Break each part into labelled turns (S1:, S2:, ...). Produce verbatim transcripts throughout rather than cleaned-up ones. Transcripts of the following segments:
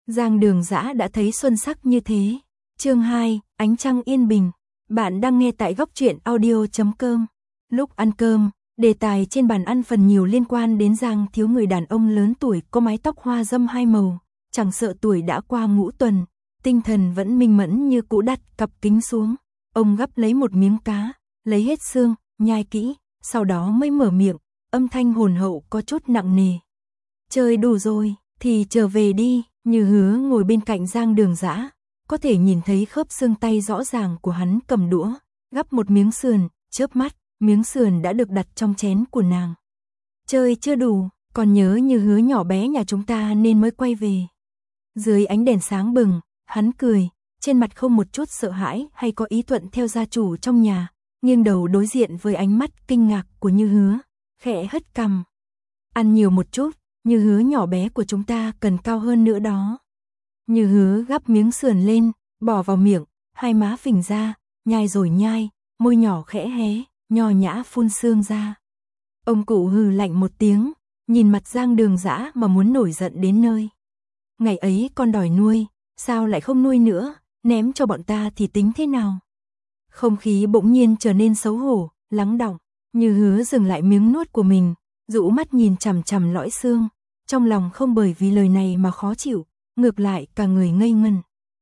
S1: Giang Đường Dã đã thấy xuân sắc như thế. Chương hai, ánh trăng yên bình. Bạn đang nghe tại góc truyện audio chấm com. Lúc ăn cơm, đề tài trên bàn ăn phần nhiều liên quan đến Giang Thiếu, người đàn ông lớn tuổi có mái tóc hoa râm hai màu, chẳng sợ tuổi đã qua ngũ tuần, tinh thần vẫn minh mẫn như cũ, đặt cặp kính xuống. Ông gắp lấy một miếng cá, lấy hết xương, nhai kỹ, sau đó mới mở miệng, âm thanh hồn hậu có chút nặng nề. Chơi đủ rồi, thì trở về đi. Như Hứa ngồi bên cạnh Giang Đường Dã, có thể nhìn thấy khớp xương tay rõ ràng của hắn cầm đũa, gắp một miếng sườn, chớp mắt, miếng sườn đã được đặt trong chén của nàng. Chơi chưa đủ, còn nhớ Như Hứa nhỏ bé nhà chúng ta nên mới quay về. Dưới ánh đèn sáng bừng, hắn cười, trên mặt không một chút sợ hãi hay có ý thuận theo gia chủ trong nhà, nghiêng đầu đối diện với ánh mắt kinh ngạc của Như Hứa, khẽ hất cằm. Ăn nhiều một chút, Như Hứa nhỏ bé của chúng ta cần cao hơn nữa đó. Như Hứa gắp miếng sườn lên, bỏ vào miệng, hai má phình ra, nhai rồi nhai, môi nhỏ khẽ hé, nho nhã phun sương ra. Ông cụ hừ lạnh một tiếng, nhìn mặt Giang Đường Dã mà muốn nổi giận đến nơi. Ngày ấy con đòi nuôi, sao lại không nuôi nữa, ném cho bọn ta thì tính thế nào? Không khí bỗng nhiên trở nên xấu hổ, lắng đọng. Như Hứa dừng lại miếng nuốt của mình, rũ mắt nhìn chằm chằm lõi xương, trong lòng không bởi vì lời này mà khó chịu, ngược lại cả người ngây ngần.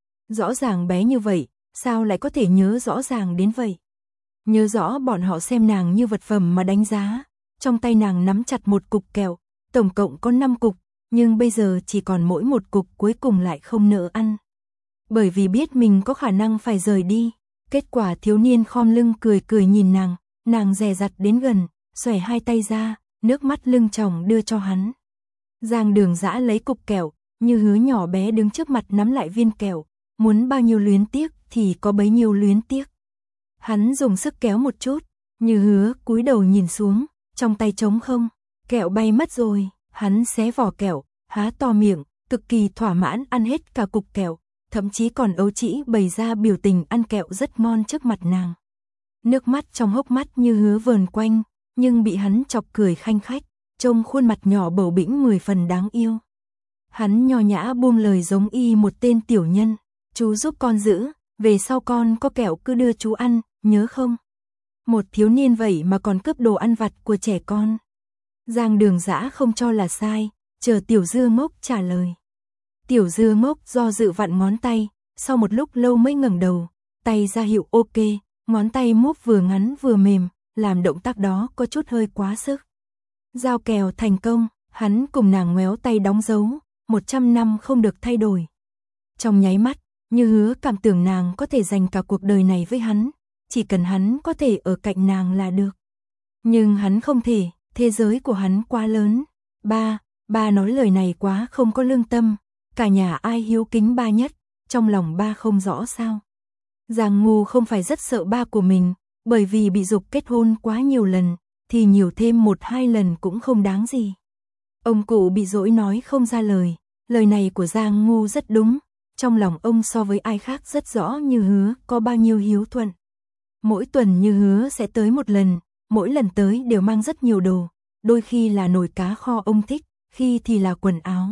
S1: Rõ ràng bé như vậy, sao lại có thể nhớ rõ ràng đến vậy? Nhớ rõ bọn họ xem nàng như vật phẩm mà đánh giá, trong tay nàng nắm chặt một cục kẹo, tổng cộng có năm cục, nhưng bây giờ chỉ còn mỗi một cục cuối cùng lại không nỡ ăn. Bởi vì biết mình có khả năng phải rời đi, kết quả thiếu niên khom lưng cười cười nhìn nàng, nàng dè dặt đến gần, xòe hai tay ra, nước mắt lưng tròng đưa cho hắn. Giang Đường Dã lấy cục kẹo, Như Hứa nhỏ bé đứng trước mặt nắm lại viên kẹo, muốn bao nhiêu luyến tiếc thì có bấy nhiêu luyến tiếc. Hắn dùng sức kéo một chút, Như Hứa cúi đầu nhìn xuống, trong tay trống không, kẹo bay mất rồi, hắn xé vỏ kẹo, há to miệng, cực kỳ thỏa mãn ăn hết cả cục kẹo, thậm chí còn ấu trĩ bày ra biểu tình ăn kẹo rất ngon trước mặt nàng. Nước mắt trong hốc mắt Như Hứa vờn quanh, nhưng bị hắn chọc cười khanh khách, trông khuôn mặt nhỏ bầu bĩnh mười phần đáng yêu. Hắn nho nhã buông lời giống y một tên tiểu nhân, chú giúp con giữ, về sau con có kẹo cứ đưa chú ăn, nhớ không? Một thiếu niên vậy mà còn cướp đồ ăn vặt của trẻ con. Giang Đường Dã không cho là sai, chờ Tiểu Dưa Mốc trả lời. Tiểu Dưa Mốc do dự vặn ngón tay, sau một lúc lâu mới ngẩng đầu, tay ra hiệu ok, ngón tay múp vừa ngắn vừa mềm, làm động tác đó có chút hơi quá sức. Giao kèo thành công, hắn cùng nàng ngoéo tay đóng dấu, một trăm năm không được thay đổi. Trong nháy mắt, Như Hứa cảm tưởng nàng có thể dành cả cuộc đời này với hắn, chỉ cần hắn có thể ở cạnh nàng là được. Nhưng hắn không thể, thế giới của hắn quá lớn. Ba, ba nói lời này quá không có lương tâm, cả nhà ai hiếu kính ba nhất, trong lòng ba không rõ sao. Giang Ngu không phải rất sợ ba của mình, bởi vì bị giục kết hôn quá nhiều lần, thì nhiều thêm một hai lần cũng không đáng gì. Ông cụ bị dỗi nói không ra lời, lời này của Giang Ngu rất đúng, trong lòng ông so với ai khác rất rõ Như Hứa có bao nhiêu hiếu thuận. Mỗi tuần Như Hứa sẽ tới một lần, mỗi lần tới đều mang rất nhiều đồ, đôi khi là nồi cá kho ông thích, khi thì là quần áo.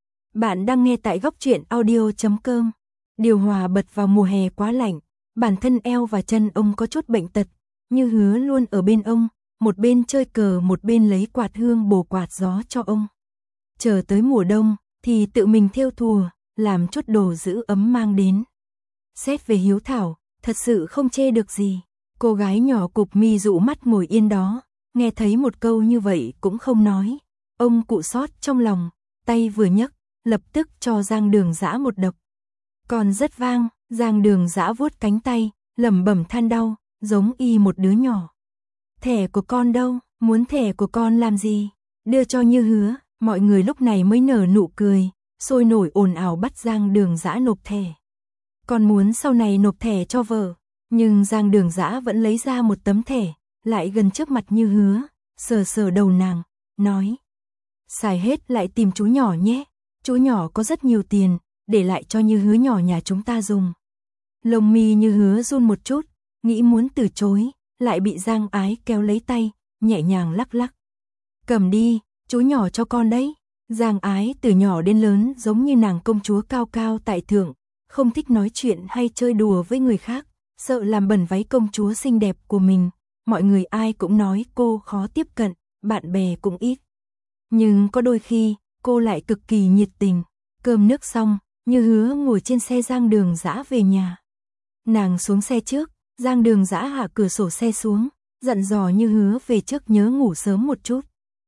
S1: Bạn đang nghe tại góc truyện audio chấm com. Điều hòa bật vào mùa hè quá lạnh, bản thân eo và chân ông có chút bệnh tật, Như Hứa luôn ở bên ông, một bên chơi cờ một bên lấy quạt hương bổ quạt gió cho ông. Chờ tới mùa đông thì tự mình thêu thùa, làm chút đồ giữ ấm mang đến. Xét về hiếu thảo, thật sự không chê được gì. Cô gái nhỏ cụp mi dụ mắt ngồi yên đó, nghe thấy một câu như vậy cũng không nói. Ông cụ xót trong lòng, tay vừa nhấc, lập tức cho Giang Đường Dã một đập. Còn rất vang, Giang Đường Dã vuốt cánh tay, lẩm bẩm than đau, giống y một đứa nhỏ. Thẻ của con đâu, muốn thẻ của con làm gì? Đưa cho Như Hứa, mọi người lúc này mới nở nụ cười, sôi nổi ồn ào bắt Giang Đường Dã nộp thẻ. Con muốn sau này nộp thẻ cho vợ, nhưng Giang Đường Dã vẫn lấy ra một tấm thẻ, lại gần trước mặt Như Hứa, sờ sờ đầu nàng, nói. Xài hết lại tìm chú nhỏ nhé, chú nhỏ có rất nhiều tiền, để lại cho Như Hứa nhỏ nhà chúng ta dùng. Lông mi Như Hứa run một chút, nghĩ muốn từ chối, lại bị Giang Ái kéo lấy tay, nhẹ nhàng lắc lắc. Cầm đi, chú nhỏ cho con đấy. Giang Ái từ nhỏ đến lớn giống như nàng công chúa cao cao tại thượng, không thích nói chuyện hay chơi đùa với người khác, sợ làm bẩn váy công chúa xinh đẹp của mình. Mọi người ai cũng nói cô khó tiếp cận, bạn bè cũng ít. Nhưng có đôi khi, cô lại cực kỳ nhiệt tình. Cơm nước xong, Như Hứa ngồi trên xe Giang Đường Dã về nhà. Nàng xuống xe trước, Giang Đường Dã hạ cửa sổ xe xuống, dặn dò Như Hứa về trước nhớ ngủ sớm một chút.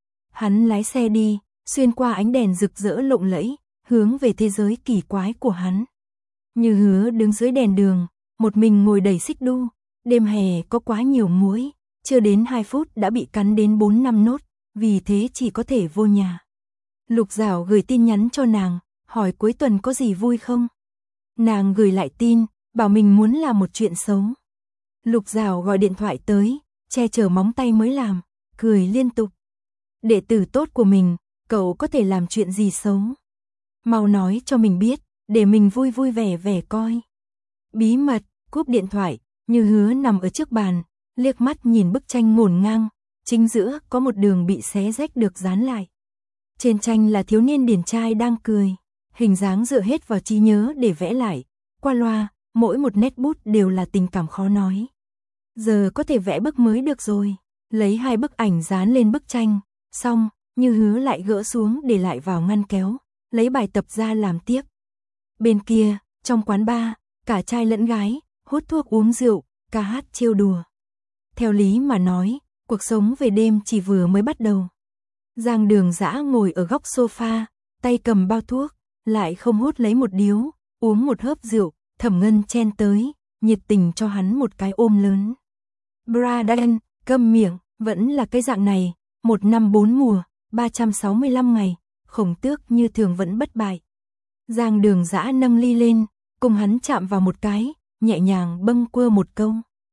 S1: Hắn lái xe đi, xuyên qua ánh đèn rực rỡ lộng lẫy, hướng về thế giới kỳ quái của hắn. Như Hứa đứng dưới đèn đường, một mình ngồi đẩy xích đu. Đêm hè có quá nhiều muỗi, chưa đến hai phút đã bị cắn đến bốn năm nốt, vì thế chỉ có thể vô nhà. Lục Dảo gửi tin nhắn cho nàng, hỏi cuối tuần có gì vui không. Nàng gửi lại tin, bảo mình muốn làm một chuyện xấu. Lục Dảo gọi điện thoại tới, che chở móng tay mới làm, cười liên tục. Đệ tử tốt của mình, cậu có thể làm chuyện gì xấu? Mau nói cho mình biết, để mình vui vui vẻ vẻ coi. Bí mật, cúp điện thoại, Như Hứa nằm ở trước bàn, liếc mắt nhìn bức tranh ngổn ngang, chính giữa có một đường bị xé rách được dán lại. Trên tranh là thiếu niên điển trai đang cười, hình dáng dựa hết vào trí nhớ để vẽ lại, qua loa, mỗi một nét bút đều là tình cảm khó nói. Giờ có thể vẽ bức mới được rồi, lấy hai bức ảnh dán lên bức tranh, xong, Như Hứa lại gỡ xuống để lại vào ngăn kéo, lấy bài tập ra làm tiếp. Bên kia, trong quán bar, cả trai lẫn gái, hút thuốc uống rượu, ca hát trêu đùa. Theo lý mà nói, cuộc sống về đêm chỉ vừa mới bắt đầu. Giang Đường Dã ngồi ở góc sofa, tay cầm bao thuốc, lại không hút lấy một điếu, uống một hớp rượu, Thẩm Ngân chen tới, nhiệt tình cho hắn một cái ôm lớn. Bradan, câm miệng, vẫn là cái dạng này, một năm bốn mùa, ba trăm sáu mươi lăm ngày, Khổng Tước như thường vẫn bất bại. Giang Đường Dã nâng ly lên, cùng hắn chạm vào một cái, nhẹ nhàng bâng quơ một câu.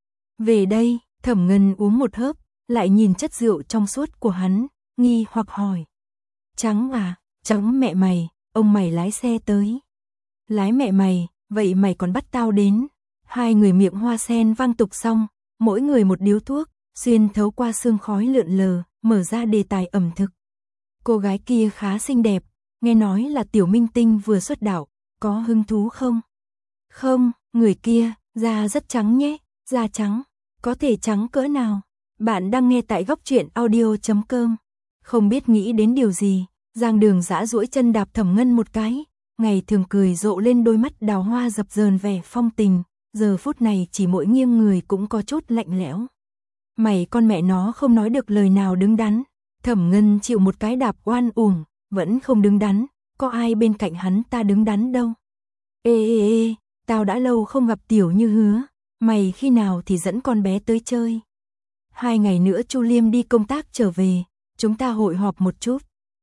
S1: Về đây, Thẩm Ngân uống một hớp, lại nhìn chất rượu trong suốt của hắn, nghi hoặc hỏi. Trắng à, trắng mẹ mày, ông mày lái xe tới. Lái mẹ mày, vậy mày còn bắt tao đến. Hai người miệng hoa sen vang tục xong, mỗi người một điếu thuốc, xuyên thấu qua sương khói lượn lờ, mở ra đề tài ẩm thực. Cô gái kia khá xinh đẹp, nghe nói là tiểu minh tinh vừa xuất đạo, có hứng thú không? Không, người kia, da rất trắng nhé, da trắng, có thể trắng cỡ nào? Bạn đang nghe tại góc truyện audio chấm com. Không biết nghĩ đến điều gì, Giang Đường Dã duỗi chân đạp Thẩm Ngân một cái, ngày thường cười rộ lên đôi mắt đào hoa dập dờn vẻ phong tình, giờ phút này chỉ mỗi nghiêng người cũng có chút lạnh lẽo. Mày con mẹ nó không nói được lời nào đứng đắn. Thẩm Ngân chịu một cái đạp oan uổng, vẫn không đứng đắn, có ai bên cạnh hắn ta đứng đắn đâu. Ê ê ê, tao đã lâu không gặp Tiểu Như Hứa, mày khi nào thì dẫn con bé tới chơi. Hai ngày nữa Chu Liêm đi công tác trở về, chúng ta hội họp một chút.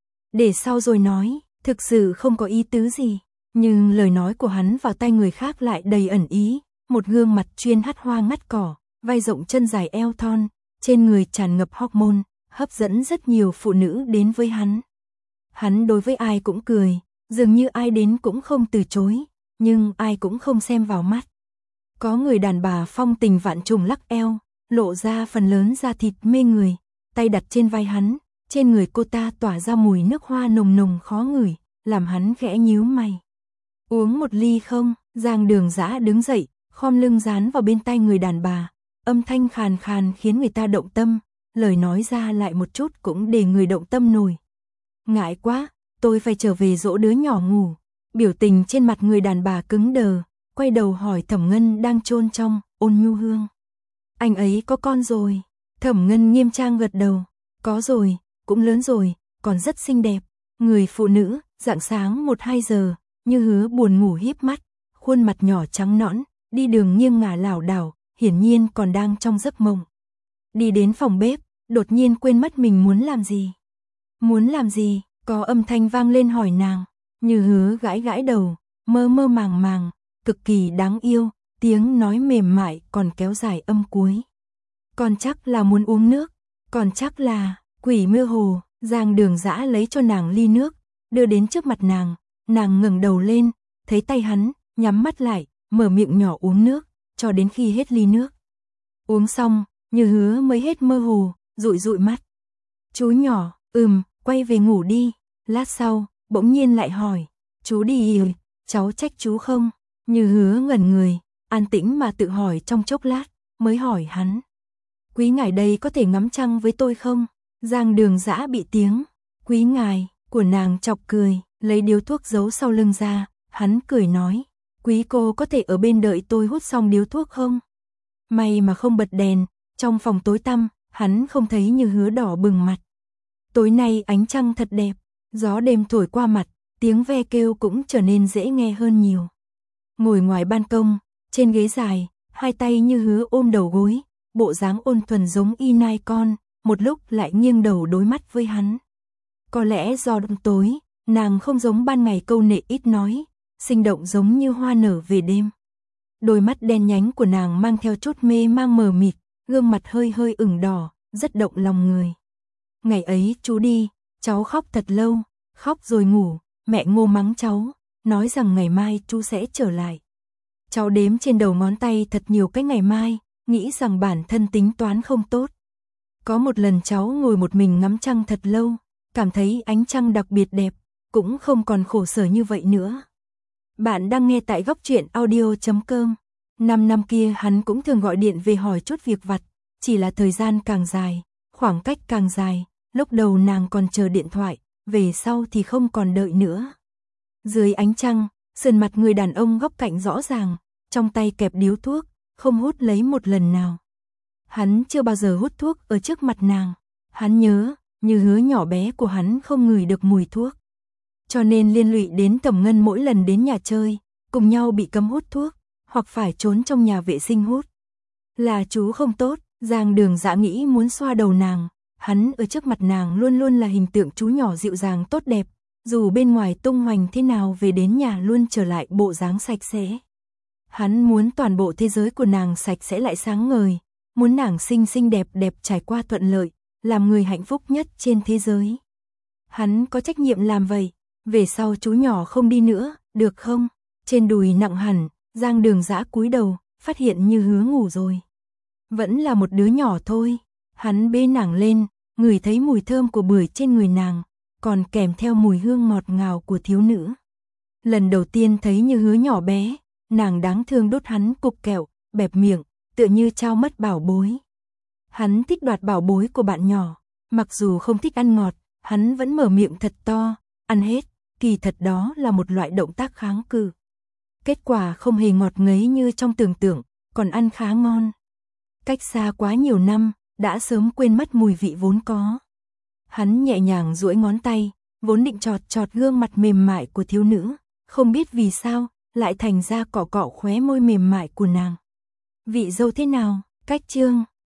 S1: Để sau rồi nói, thực sự không có ý tứ gì, nhưng lời nói của hắn vào tai người khác lại đầy ẩn ý, một gương mặt chuyên hắt hoa ngắt cỏ, vai rộng chân dài eo thon, trên người tràn ngập hormone, hấp dẫn rất nhiều phụ nữ đến với hắn. Hắn đối với ai cũng cười, dường như ai đến cũng không từ chối, nhưng ai cũng không xem vào mắt. Có người đàn bà phong tình vạn trùng lắc eo, lộ ra phần lớn da thịt mê người, tay đặt trên vai hắn, trên người cô ta tỏa ra mùi nước hoa nồng nồng khó ngửi, làm hắn khẽ nhíu mày. Uống một ly không? Giang Đường Dã đứng dậy, khom lưng dán vào bên tai người đàn bà, âm thanh khàn khàn khiến người ta động tâm, lời nói ra lại một chút cũng để người động tâm nổi. Ngại quá, tôi phải trở về dỗ đứa nhỏ ngủ. Biểu tình trên mặt người đàn bà cứng đờ, quay đầu hỏi Thẩm Ngân đang chôn trong, Ôn Nhu Hương. Anh ấy có con rồi. Thẩm Ngân nghiêm trang gật đầu. Có rồi, cũng lớn rồi, còn rất xinh đẹp. Người phụ nữ, rạng sáng một hai giờ, Như Hứa buồn ngủ híp mắt, khuôn mặt nhỏ trắng nõn, đi đường nghiêng ngả lảo đảo, hiển nhiên còn đang trong giấc mộng. Đi đến phòng bếp, đột nhiên quên mất mình muốn làm gì. Muốn làm gì? Có âm thanh vang lên hỏi nàng. Như Hứa gãi gãi đầu, mơ mơ màng màng, cực kỳ đáng yêu, tiếng nói mềm mại còn kéo dài âm cuối. Còn chắc là muốn uống nước, còn chắc là quỷ mơ hồ. Giang Đường Dã lấy cho nàng ly nước, đưa đến trước mặt nàng, nàng ngẩng đầu lên, thấy tay hắn, nhắm mắt lại, mở miệng nhỏ uống nước, cho đến khi hết ly nước. Uống xong, Như Hứa mới hết mơ hồ, dụi dụi mắt. Chú nhỏ, ừm, quay về ngủ đi. Lát sau, bỗng nhiên lại hỏi, chú đi ơi, cháu trách chú không? Như Hứa ngẩn người, an tĩnh mà tự hỏi trong chốc lát, mới hỏi hắn. Quý ngài đây có thể ngắm trăng với tôi không? Giang Đường Dã bị tiếng quý ngài của nàng chọc cười, lấy điếu thuốc giấu sau lưng ra, hắn cười nói, quý cô có thể ở bên đợi tôi hút xong điếu thuốc không? May mà không bật đèn, trong phòng tối tăm, hắn không thấy Như Hứa đỏ bừng mặt. Tối nay ánh trăng thật đẹp, gió đêm thổi qua mặt, tiếng ve kêu cũng trở nên dễ nghe hơn nhiều. Ngồi ngoài ban công, trên ghế dài, hai tay Như Hứa ôm đầu gối, bộ dáng ôn thuần giống y nai con, một lúc lại nghiêng đầu đối mắt với hắn. Có lẽ do đêm tối, nàng không giống ban ngày câu nệ ít nói, sinh động giống như hoa nở về đêm. Đôi mắt đen nhánh của nàng mang theo chút mê mang mờ mịt, gương mặt hơi hơi ửng đỏ, rất động lòng người. Ngày ấy chú đi, cháu khóc thật lâu, khóc rồi ngủ, mẹ Ngô mắng cháu, nói rằng ngày mai chú sẽ trở lại. Cháu đếm trên đầu ngón tay thật nhiều cái ngày mai, nghĩ rằng bản thân tính toán không tốt. Có một lần cháu ngồi một mình ngắm trăng thật lâu, cảm thấy ánh trăng đặc biệt đẹp, cũng không còn khổ sở như vậy nữa. Bạn đang nghe tại góc truyện audio chấm com. Năm năm kia hắn cũng thường gọi điện về hỏi chút việc vặt, chỉ là thời gian càng dài, khoảng cách càng dài, lúc đầu nàng còn chờ điện thoại, về sau thì không còn đợi nữa. Dưới ánh trăng, sườn mặt người đàn ông góc cạnh rõ ràng, trong tay kẹp điếu thuốc, không hút lấy một lần nào. Hắn chưa bao giờ hút thuốc ở trước mặt nàng, hắn nhớ, Như Hứa nhỏ bé của hắn không ngửi được mùi thuốc. Cho nên liên lụy đến Thẩm Ngân mỗi lần đến nhà chơi, cùng nhau bị cấm hút thuốc, hoặc phải trốn trong nhà vệ sinh hút. Là chú không tốt, Giang Đường Dã nghĩ muốn xoa đầu nàng, hắn ở trước mặt nàng luôn luôn là hình tượng chú nhỏ dịu dàng tốt đẹp, dù bên ngoài tung hoành thế nào về đến nhà luôn trở lại bộ dáng sạch sẽ. Hắn muốn toàn bộ thế giới của nàng sạch sẽ lại sáng ngời, muốn nàng xinh xinh đẹp đẹp trải qua thuận lợi, làm người hạnh phúc nhất trên thế giới. Hắn có trách nhiệm làm vậy, về sau chú nhỏ không đi nữa, được không? Trên đùi nặng hẳn, Giang Đường Dã cúi đầu, phát hiện Như Hứa ngủ rồi. Vẫn là một đứa nhỏ thôi, hắn bế nàng lên, ngửi thấy mùi thơm của bưởi trên người nàng, còn kèm theo mùi hương ngọt ngào của thiếu nữ. Lần đầu tiên thấy Như Hứa nhỏ bé, nàng đáng thương đốt hắn cục kẹo, bẹp miệng, tựa như trao mất bảo bối. Hắn thích đoạt bảo bối của bạn nhỏ, mặc dù không thích ăn ngọt, hắn vẫn mở miệng thật to, ăn hết, kỳ thật đó là một loại động tác kháng cự. Kết quả không hề ngọt ngấy như trong tưởng tượng, còn ăn khá ngon. Cách xa quá nhiều năm, đã sớm quên mất mùi vị vốn có. Hắn nhẹ nhàng duỗi ngón tay, vốn định chọt chọt gương mặt mềm mại của thiếu nữ, không biết vì sao, lại thành ra cọ cọ khóe môi mềm mại của nàng. Vị dâu thế nào? Cách chương